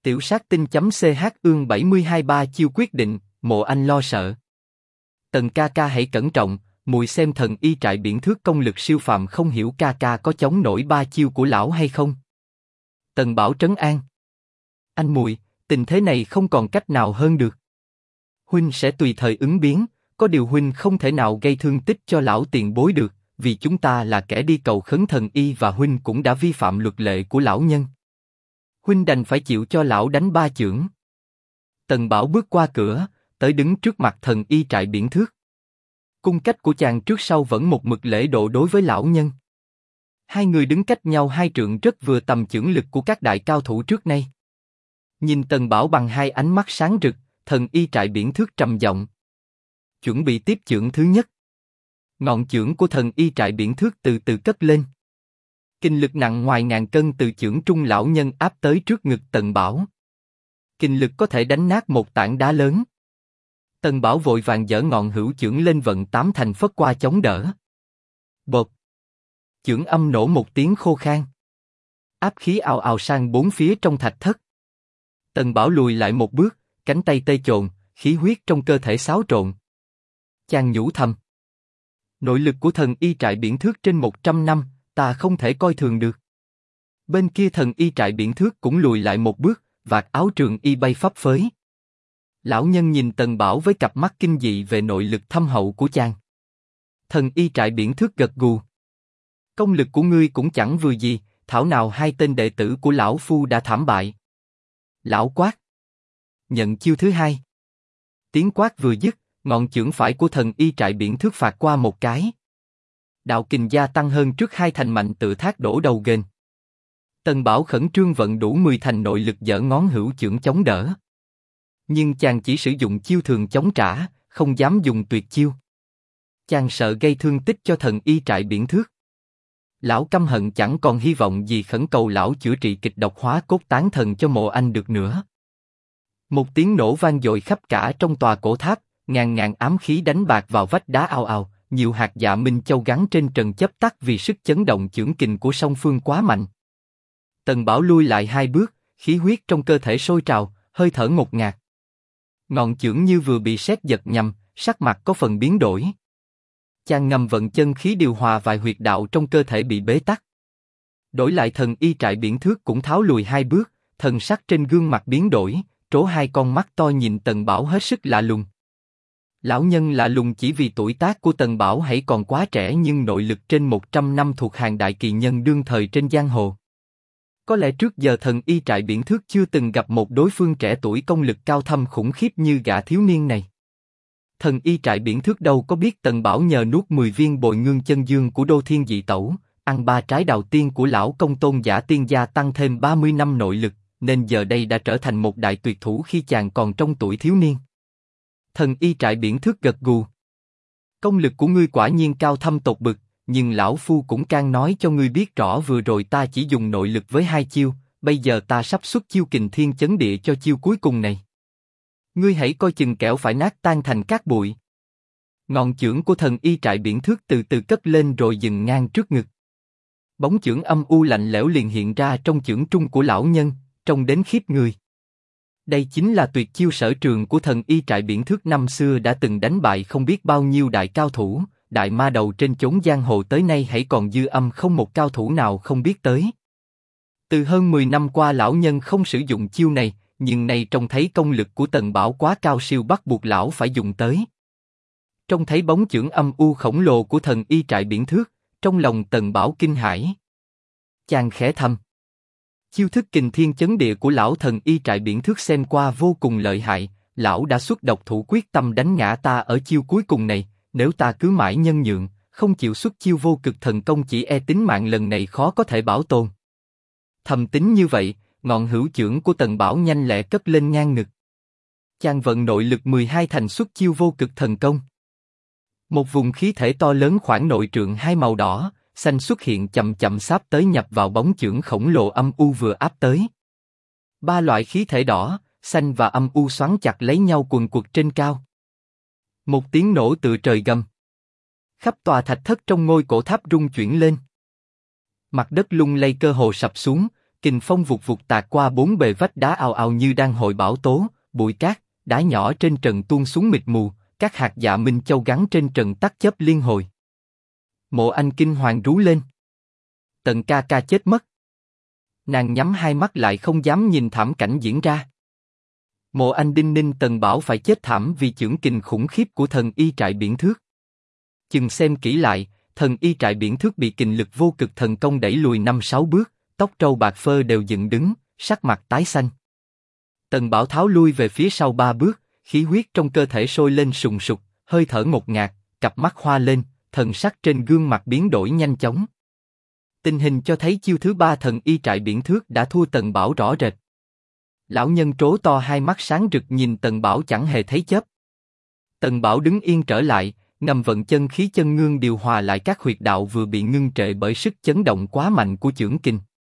Tiểu sát tinh.ch ương 72 chiêu quyết định, Mộ Anh lo sợ. Tần ca ca hãy cẩn trọng, mùi xem thần y trại biển thước công lực siêu phàm không hiểu ca ca có chống nổi 3 chiêu của lão hay không. Tần Bảo trấn an. Anh mùi, tình thế này không còn cách nào hơn được. Huynh sẽ tùy thời ứng biến, có điều huynh không thể nào gây thương tích cho lão tiền bối được, vì chúng ta là kẻ đi cầu khấn thần y và huynh cũng đã vi phạm luật lệ của lão nhân. Huynh đành phải chịu cho lão đánh 3 chưởng. Tần Bảo bước qua cửa, tới đứng trước mặt thần y trại biển thước. Cung cách của chàng trước sau vẫn một mực lễ độ đối với lão nhân. Hai người đứng cách nhau 2 trượng rất vừa tầm chưởng lực của các đại cao thủ trước nay. Nhìn Tần Bảo bằng 2 ánh mắt sáng rực, thần y trại biển thước trầm giọng. Chuẩn bị tiếp chưởng thứ nhất. Ngọn chưởng của thần y trại biển thước từ từ cất lên. Kinh lực nặng ngoài ngàn cân từ chưởng trung lão nhân áp tới trước ngực Tần Bảo. Kinh lực có thể đánh nát một tảng đá lớn. Tần Bảo vội vàng giở ngọn hữu chưởng lên vận 8 thành phất qua chống đỡ. Bột. Chưởng âm nổ một tiếng khô khan. Áp khí ào ào sang 4 phía trong thạch thất. Tần Bảo lùi lại một bước, cánh tay tê chồn, khí huyết trong cơ thể xáo trộn. Chàng nhủ thầm. Nội lực của thần y trại biển thước trên 100 năm, ta không thể coi thường được. Bên kia thần y trại biển thước cũng lùi lại một bước, vạt áo trường y bay phấp phới. Lão nhân nhìn Tần Bảo với cặp mắt kinh dị về nội lực thâm hậu của chàng. Thần y trại biển thước gật gù. Công lực của ngươi cũng chẳng vừa gì, thảo nào 2 tên đệ tử của lão phu đã thảm bại. Lão quát. Nhận chiêu thứ 2. Tiếng quát vừa dứt, ngọn chưởng phải của thần y trại biển thước phạt qua một cái. Đạo kình gia tăng hơn trước 2 thành mạnh tự thác đổ đầu ghềnh. Tần Bảo khẩn trương vận đủ 10 thành nội lực giở ngón hữu chưởng chống đỡ. Nhưng chàng chỉ sử dụng chiêu thường chống trả, không dám dùng tuyệt chiêu. Chàng sợ gây thương tích cho thần y trại biển thước. Lão căm hận chẳng còn hy vọng gì khẩn cầu lão chữa trị kịch độc hóa cốt tán thần cho Mộ Anh được nữa. Một tiếng nổ vang dội khắp cả trong tòa cổ tháp, ngàn ngàn ám khí đánh bạc vào vách đá ào ào, nhiều hạt dạ minh châu gắn trên trần chấp tắt vì sức chấn động chưởng kình của song phương quá mạnh. Tần Bảo lui lại 2 bước, khí huyết trong cơ thể sôi trào, hơi thở ngột ngạt. Ngọn chưởng như vừa bị sét giật nhằm, sắc mặt có phần biến đổi. Chàng ngầm vận chân khí điều hòa vài huyệt đạo trong cơ thể bị bế tắc. Đổi lại thần y trại biển thước cũng tháo lùi 2 bước, thần sắc trên gương mặt biến đổi, trố 2 con mắt to nhìn Tần Bảo hết sức lạ lùng. Lão nhân lạ lùng chỉ vì tuổi tác của Tần Bảo hãy còn quá trẻ nhưng nội lực trên 100 năm thuộc hàng đại kỳ nhân đương thời trên giang hồ. Có lẽ trước giờ thần y trại biển thước chưa từng gặp một đối phương trẻ tuổi công lực cao thâm khủng khiếp như gã thiếu niên này. Thần y trại biển thước đâu có biết Tần Bảo nhờ nuốt 10 viên bồi ngương chân dương của Đô Thiên Dị Tẩu, ăn 3 trái đào tiên của lão công tôn giả tiên gia tăng thêm 30 năm nội lực, nên giờ đây đã trở thành một đại tuyệt thủ khi chàng còn trong tuổi thiếu niên. Thần y trại biển thước gật gù. Công lực của ngươi quả nhiên cao thâm tột bực, nhưng lão phu cũng can nói cho ngươi biết rõ vừa rồi ta chỉ dùng nội lực với 2 chiêu, bây giờ ta sắp xuất chiêu kình thiên chấn địa cho chiêu cuối cùng này. Ngươi hãy coi chừng kẻo phải nát tan thành cát bụi. Ngọn chưởng của thần y trại biển thước từ từ cất lên rồi dừng ngang trước ngực. Bóng chưởng âm u lạnh lẽo liền hiện ra trong chưởng trung của lão nhân, trông đến khiếp người. Đây chính là tuyệt chiêu sở trường của thần y trại biển thước năm xưa đã từng đánh bại không biết bao nhiêu đại cao thủ, đại ma đầu trên chốn giang hồ tới nay hãy còn dư âm không một cao thủ nào không biết tới. Từ hơn 10 năm qua lão nhân không sử dụng chiêu này, nhưng nay trông thấy công lực của Tần Bảo quá cao siêu bắt buộc lão phải dùng tới. Trông thấy bóng chưởng âm u khổng lồ của thần y trại biển thước, trong lòng Tần Bảo kinh hãi. Chàng khẽ thầm. Chiêu thức kình thiên chấn địa của lão thần y trại biển thước xem qua vô cùng lợi hại, lão đã xuất độc thủ quyết tâm đánh ngã ta ở chiêu cuối cùng này, nếu ta cứ mãi nhân nhượng, không chịu xuất chiêu vô cực thần công chỉ e tính mạng lần này khó có thể bảo tồn. Thầm tính như vậy, ngọn hữu chưởng của Tần Bảo nhanh lẹ cất lên ngang ngực. Chàng vận nội lực 12 thành xuất chiêu vô cực thần công. Một vùng khí thể to lớn khoảng nội trượng 2 màu đỏ, xanh xuất hiện chậm chậm sáp tới nhập vào bóng chưởng khổng lồ âm u vừa áp tới. 3 loại khí thể đỏ, xanh và âm u xoắn chặt lấy nhau quần quật trên cao. Một tiếng nổ từ trời gầm. Khắp tòa thạch thất trong ngôi cổ tháp rung chuyển lên. Mặt đất lung lay cơ hồ sập xuống, Kình phong vụt vụt tạt qua bốn bề vách đá ào ào như đang hội bão tố, bụi cát, đá nhỏ trên trần tuôn xuống mịt mù, các hạt dạ minh châu gắn trên trần tắt chớp liên hồi. Mộ Anh kinh hoàng rú lên. Tần ca ca chết mất. Nàng nhắm hai mắt lại không dám nhìn thảm cảnh diễn ra. Mộ Anh đinh ninh Tần Bảo phải chết thảm vì chưởng kình khủng khiếp của thần y trại biển thước. Chừng xem kỹ lại, thần y trại biển thước bị kình lực vô cực thần công đẩy lùi 5-6 bước, tóc trâu bạc phơ đều dựng đứng, sắc mặt tái xanh. Tần Bảo tháo lui về phía sau 3 bước, khí huyết trong cơ thể sôi lên sùng sục, hơi thở ngột ngạt, cặp mắt hoa lên, thần sắc trên gương mặt biến đổi nhanh chóng. Tình hình cho thấy chiêu thứ 3 thần y trại biển thước đã thua Tần Bảo rõ rệt. Lão nhân trố to hai mắt sáng rực nhìn Tần Bảo chẳng hề thấy chớp. Tần Bảo đứng yên trở lại, ngầm vận chân khí chân ngương điều hòa lại các huyệt đạo vừa bị ngưng trệ bởi sức chấn động quá mạnh của chưởng kình.